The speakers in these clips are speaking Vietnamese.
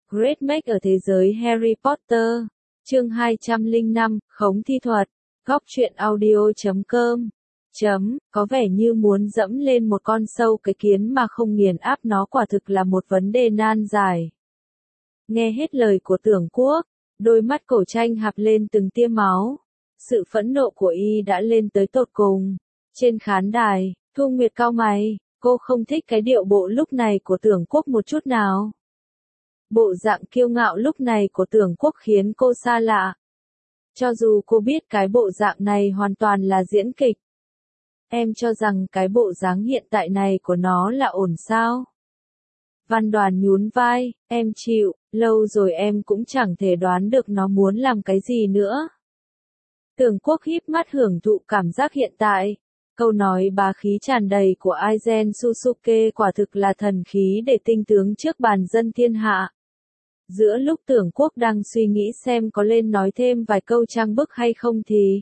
Great Make ở thế giới Harry Potter. Chương 205, Khống thi thuật. Góc truyện audio.com. Có vẻ như muốn dẫm lên một con sâu cái kiến mà không nghiền áp nó quả thực là một vấn đề nan giải. Nghe hết lời của Tưởng Quốc, đôi mắt Cổ Tranh hạp lên từng tia máu. Sự phẫn nộ của y đã lên tới tột cùng. Trên khán đài, Thu Nguyệt cau mày, cô không thích cái điệu bộ lúc này của Tưởng Quốc một chút nào. Bộ dạng kiêu ngạo lúc này của Tưởng Quốc khiến cô xa lạ. Cho dù cô biết cái bộ dạng này hoàn toàn là diễn kịch. Em cho rằng cái bộ dáng hiện tại này của nó là ổn sao? Văn Đoàn nhún vai, em chịu, lâu rồi em cũng chẳng thể đoán được nó muốn làm cái gì nữa. Tưởng Quốc híp mắt hưởng thụ cảm giác hiện tại. Câu nói bá khí tràn đầy của Aizen Susuke quả thực là thần khí để tinh tướng trước bàn dân thiên hạ. Giữa lúc Tưởng Quốc đang suy nghĩ xem có lên nói thêm vài câu trang bức hay không thì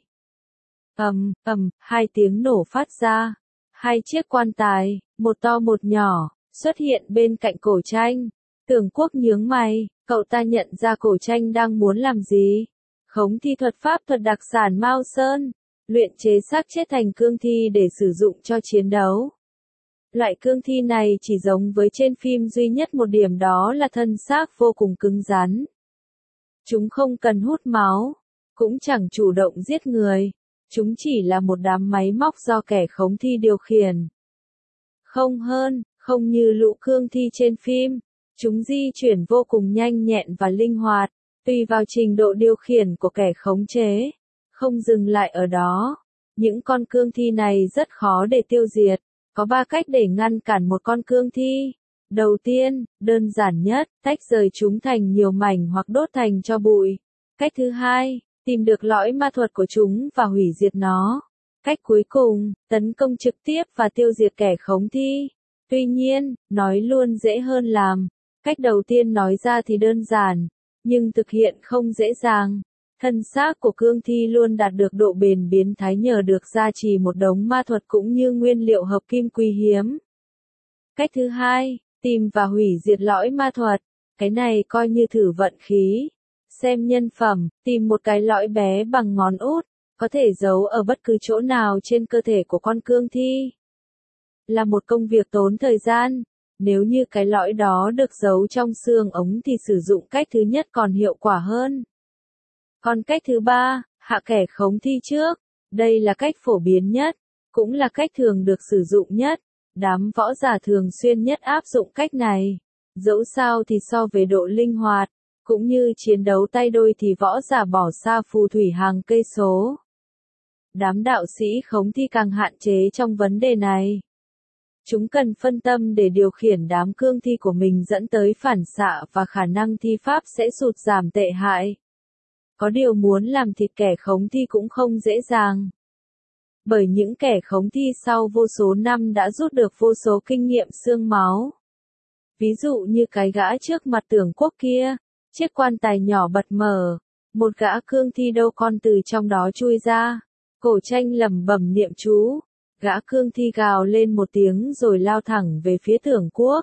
hai tiếng nổ phát ra. Hai chiếc quan tài, một to một nhỏ, xuất hiện bên cạnh Cổ Tranh. Tưởng Quốc nhướng mày, cậu ta nhận ra Cổ Tranh đang muốn làm gì. Khống thi thuật pháp thuật đặc sản Mao Sơn, luyện chế xác chết thành cương thi để sử dụng cho chiến đấu. Loại cương thi này chỉ giống với trên phim duy nhất một điểm đó là thân xác vô cùng cứng rắn. Chúng không cần hút máu, cũng chẳng chủ động giết người. Chúng chỉ là một đám máy móc do kẻ khống thi điều khiển. Không như lũ cương thi trên phim. Chúng di chuyển vô cùng nhanh nhẹn và linh hoạt, tùy vào trình độ điều khiển của kẻ khống chế. Không dừng lại ở đó. Những con cương thi này rất khó để tiêu diệt. Có 3 cách để ngăn cản một con cương thi. Đầu tiên, đơn giản nhất, tách rời chúng thành nhiều mảnh hoặc đốt thành tro bụi. Cách thứ hai, tìm được lõi ma thuật của chúng và hủy diệt nó. Cách cuối cùng, tấn công trực tiếp và tiêu diệt kẻ khống thi. Tuy nhiên, nói luôn dễ hơn làm. Cách đầu tiên nói ra thì đơn giản, nhưng thực hiện không dễ dàng. Thân xác của cương thi luôn đạt được độ bền biến thái nhờ được gia trì một đống ma thuật cũng như nguyên liệu hợp kim quý hiếm. Cách thứ hai, tìm và hủy diệt lõi ma thuật. Cái này coi như thử vận khí. Xem nhân phẩm, tìm một cái lõi bé bằng ngón út, có thể giấu ở bất cứ chỗ nào trên cơ thể của con cương thi. Là một công việc tốn thời gian. Nếu như cái lõi đó được giấu trong xương ống thì sử dụng cách thứ nhất còn hiệu quả hơn. Còn cách thứ ba, hạ kẻ khống thi trước. Đây là cách phổ biến nhất, cũng là cách thường được sử dụng nhất. Đám võ giả thường xuyên nhất áp dụng cách này. Dẫu sao thì so về độ linh hoạt, cũng như chiến đấu tay đôi thì võ giả bỏ xa phù thủy hàng cây số. Đám đạo sĩ khống thi càng hạn chế trong vấn đề này. Chúng cần phân tâm để điều khiển đám cương thi của mình dẫn tới phản xạ và khả năng thi pháp sẽ sụt giảm tệ hại. Có điều muốn làm thịt kẻ khống thi cũng không dễ dàng. Bởi những kẻ khống thi sau vô số năm đã rút được vô số kinh nghiệm xương máu. Ví dụ như cái gã trước mặt Tưởng Quốc kia, chiếc quan tài nhỏ bật mở, một gã cương thi đâu con từ trong đó chui ra. Cổ Tranh lẩm bẩm niệm chú, gã cương thi gào lên một tiếng rồi lao thẳng về phía Tưởng Quốc.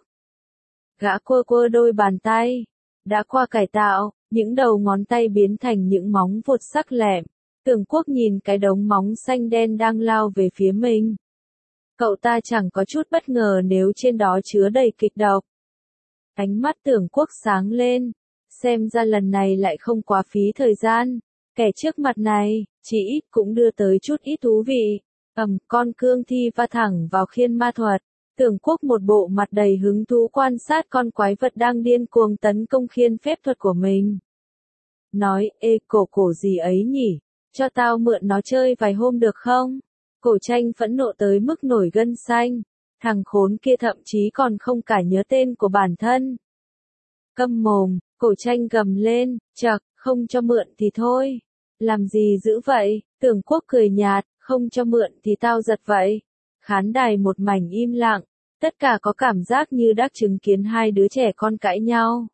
Gã quơ đôi bàn tay, đã qua cải tạo. Những đầu ngón tay biến thành những móng vuốt sắc lẹm. Tưởng Quốc nhìn cái đống móng xanh đen đang lao về phía mình. Cậu ta chẳng có chút bất ngờ nếu trên đó chứa đầy kịch độc. Ánh mắt Tưởng Quốc sáng lên. Xem ra lần này lại không quá phí thời gian. Kẻ trước mặt này, chỉ ít cũng đưa tới chút ít thú vị. Con cương thi va thẳng vào khiên ma thuật. Tưởng Quốc một bộ mặt đầy hứng thú quan sát con quái vật đang điên cuồng tấn công khiên phép thuật của mình. Nói, cổ gì ấy nhỉ? Cho tao mượn nó chơi vài hôm được không? Cổ Tranh phẫn nộ tới mức nổi gân xanh. Thằng khốn kia thậm chí còn không cả nhớ tên của bản thân. Câm mồm, Cổ Tranh gầm lên, chậc, không cho mượn thì thôi. Làm gì dữ vậy? Tưởng Quốc cười nhạt, không cho mượn thì tao giật vậy. Khán đài một mảnh im lặng, tất cả có cảm giác như đã chứng kiến hai đứa trẻ con cãi nhau.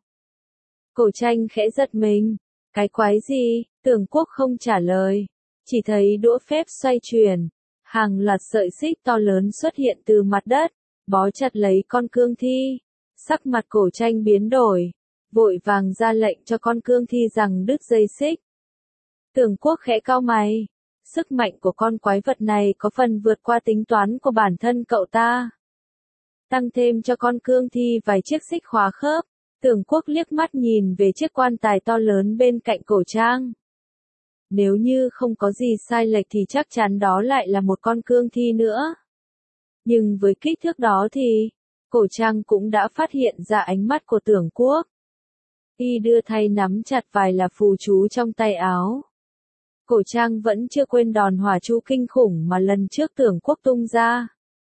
Cổ Tranh khẽ giật mình. Cái quái gì? Tưởng Quốc không trả lời. Chỉ thấy đũa phép xoay chuyển. Hàng loạt sợi xích to lớn xuất hiện từ mặt đất, bó chặt lấy con cương thi. Sắc mặt Cổ Tranh biến đổi. vội vàng ra lệnh cho con cương thi rằng đứt dây xích. Tưởng Quốc khẽ cau mày. Sức mạnh của con quái vật này có phần vượt qua tính toán của bản thân cậu ta. Tăng thêm cho con cương thi vài chiếc xích khóa khớp. Tưởng Quốc liếc mắt nhìn về chiếc quan tài to lớn bên cạnh cổ trang. Nếu như không có gì sai lệch thì chắc chắn đó lại là một con cương thi nữa. Nhưng với kích thước đó thì, cổ trang cũng đã phát hiện ra ánh mắt của Tưởng Quốc. Y đưa tay nắm chặt vài là phù chú trong tay áo. Cổ trang vẫn chưa quên đòn hỏa chú kinh khủng mà lần trước Tưởng Quốc tung ra.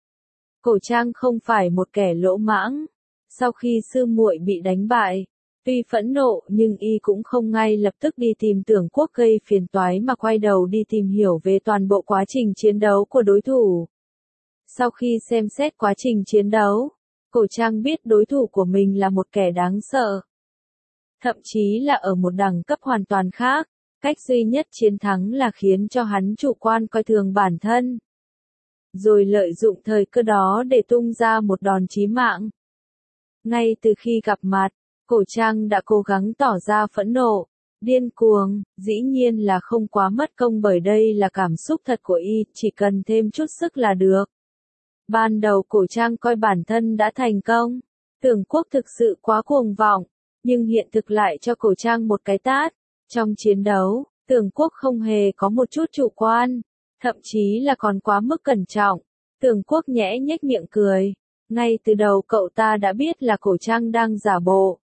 Cổ trang không phải một kẻ lỗ mãng. Sau khi sư muội bị đánh bại, tuy phẫn nộ nhưng y cũng không ngay lập tức đi tìm Tưởng Quốc gây phiền toái mà quay đầu đi tìm hiểu về toàn bộ quá trình chiến đấu của đối thủ. Sau khi xem xét quá trình chiến đấu, cổ trang biết đối thủ của mình là một kẻ đáng sợ. Thậm chí là ở một đẳng cấp hoàn toàn khác, cách duy nhất chiến thắng là khiến cho hắn chủ quan coi thường bản thân. Rồi lợi dụng thời cơ đó để tung ra một đòn chí mạng. Ngay từ khi gặp mặt, cổ trang đã cố gắng tỏ ra phẫn nộ, điên cuồng, dĩ nhiên là không quá mất công bởi đây là cảm xúc thật của y, chỉ cần thêm chút sức là được. Ban đầu cổ trang coi bản thân đã thành công, Tưởng Quốc thực sự quá cuồng vọng, nhưng hiện thực lại cho cổ trang một cái tát. Trong chiến đấu, Tưởng Quốc không hề có một chút chủ quan, thậm chí là còn quá mức cẩn trọng. Tưởng Quốc nhẽ nhếch miệng cười. Ngay từ đầu cậu ta đã biết là cổ trang đang giả bộ.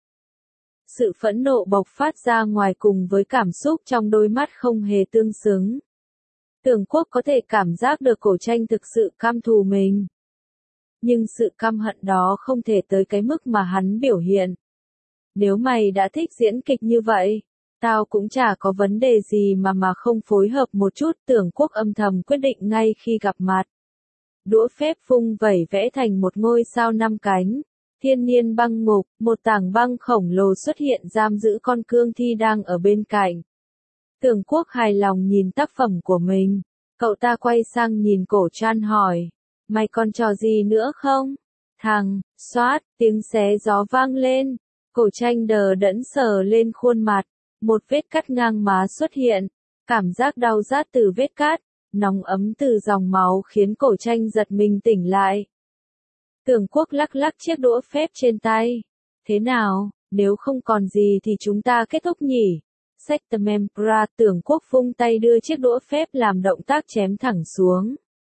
Sự phẫn nộ bộc phát ra ngoài cùng với cảm xúc trong đôi mắt không hề tương xứng. Tưởng Quốc có thể cảm giác được cổ tranh thực sự căm thù mình. Nhưng sự căm hận đó không thể tới cái mức mà hắn biểu hiện. Nếu mày đã thích diễn kịch như vậy, tao cũng chả có vấn đề gì mà không phối hợp một chút. Tưởng Quốc âm thầm quyết định ngay khi gặp mặt. Đũa phép vung vẩy vẽ thành một ngôi sao 5 cánh. Thiên niên băng ngục, một tảng băng khổng lồ xuất hiện giam giữ con cương thi đang ở bên cạnh. Tưởng Quốc hài lòng nhìn tác phẩm của mình. Cậu ta quay sang nhìn cổ Chan hỏi. Mày còn trò gì nữa không? Thằng, xoát, tiếng xé gió vang lên. Cổ tranh đờ đẫn sờ lên khuôn mặt. Một vết cắt ngang má xuất hiện. Cảm giác đau rát từ vết cắt, nóng ấm từ dòng máu khiến cổ tranh giật mình tỉnh lại. Tưởng Quốc lắc lắc chiếc đũa phép trên tay. Thế nào, nếu không còn gì thì chúng ta kết thúc nhỉ? Sectemempra. Tưởng Quốc vung tay đưa chiếc đũa phép làm động tác chém thẳng xuống.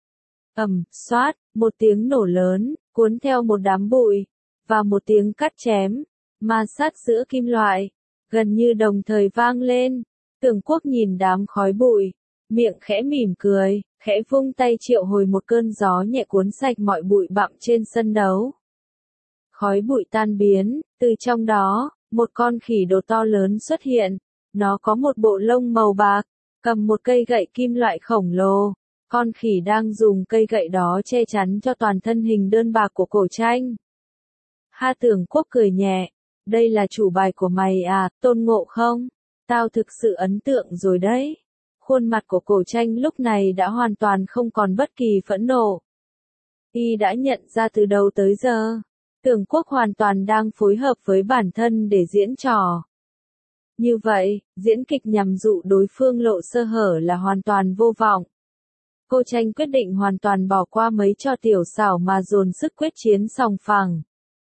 Xoát, một tiếng nổ lớn, cuốn theo một đám bụi, và một tiếng cắt chém, ma sát giữa kim loại, gần như đồng thời vang lên. Tưởng Quốc nhìn đám khói bụi, miệng khẽ mỉm cười, khẽ vung tay triệu hồi một cơn gió nhẹ cuốn sạch mọi bụi bặm trên sân đấu. Khói bụi tan biến, từ trong đó, một con khỉ đồ to lớn xuất hiện. Nó có một bộ lông màu bạc, cầm một cây gậy kim loại khổng lồ. Con khỉ đang dùng cây gậy đó che chắn cho toàn thân hình đơn bạc của cổ tranh. Ha, Tưởng Quốc cười nhẹ. Đây là chủ bài của mày à, Tôn Ngộ Không? Tao thực sự ấn tượng rồi đấy. Khuôn mặt của cổ tranh lúc này đã hoàn toàn không còn bất kỳ phẫn nộ. Y đã nhận ra từ đầu tới giờ, Tưởng Quốc hoàn toàn đang phối hợp với bản thân để diễn trò. Như vậy, diễn kịch nhằm dụ đối phương lộ sơ hở là hoàn toàn vô vọng. Cô tranh quyết định hoàn toàn bỏ qua mấy trò tiểu xảo mà dồn sức quyết chiến sòng phẳng.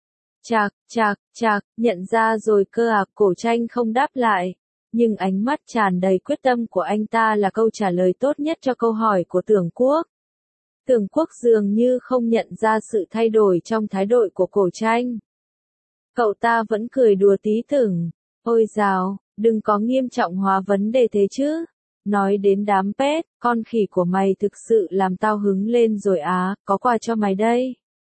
Chạc, nhận ra rồi cơ à, cổ tranh không đáp lại. Nhưng ánh mắt tràn đầy quyết tâm của anh ta là câu trả lời tốt nhất cho câu hỏi của Tưởng Quốc. Tưởng Quốc dường như không nhận ra sự thay đổi trong thái độ của cổ tranh. Cậu ta vẫn cười đùa tí tưởng. Ôi dào, đừng có nghiêm trọng hóa vấn đề thế chứ. Nói đến đám pet, con khỉ của mày thực sự làm tao hứng lên rồi á, có quà cho mày đây.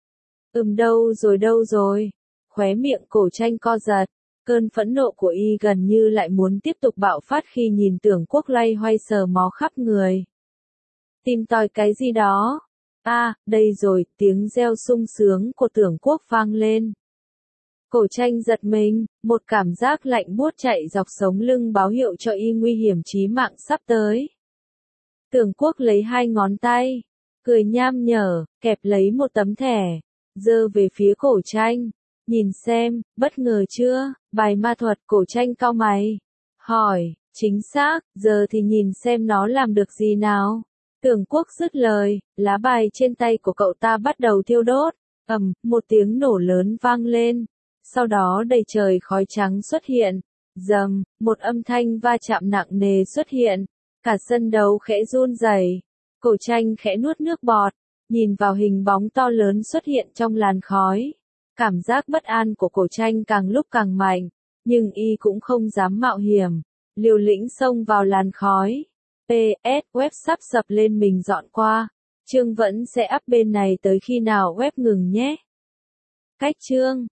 Đâu rồi. Khóe miệng cổ tranh co giật. Cơn phẫn nộ của y gần như lại muốn tiếp tục bạo phát khi nhìn Tưởng Quốc loay hoay sờ mó khắp người. Tìm tòi cái gì đó? À, đây rồi, tiếng reo sung sướng của Tưởng Quốc vang lên. Cổ tranh giật mình, một cảm giác lạnh buốt chạy dọc sống lưng báo hiệu cho y nguy hiểm chí mạng sắp tới. Tưởng Quốc lấy hai ngón tay, cười nham nhở, kẹp lấy một tấm thẻ, giơ về phía cổ tranh. Nhìn xem, bất ngờ chưa, bài ma thuật. Cổ Tranh cau mày. Hỏi, chính xác, giờ thì nhìn xem nó làm được gì nào. Tưởng Quốc dứt lời, lá bài trên tay của cậu ta bắt đầu thiêu đốt. Một tiếng nổ lớn vang lên. Sau đó đầy trời khói trắng xuất hiện. Rầm, một âm thanh va chạm nặng nề xuất hiện. Cả sân đấu khẽ run rẩy. Cổ Tranh khẽ nuốt nước bọt, nhìn vào hình bóng to lớn xuất hiện trong làn khói. Cảm giác bất an của Cổ Tranh càng lúc càng mạnh, nhưng y cũng không dám mạo hiểm, liều lĩnh xông vào làn khói. PS, web sắp sập lên mình dọn qua. Chương vẫn sẽ up bên này tới khi nào web ngừng nhé. Cách chương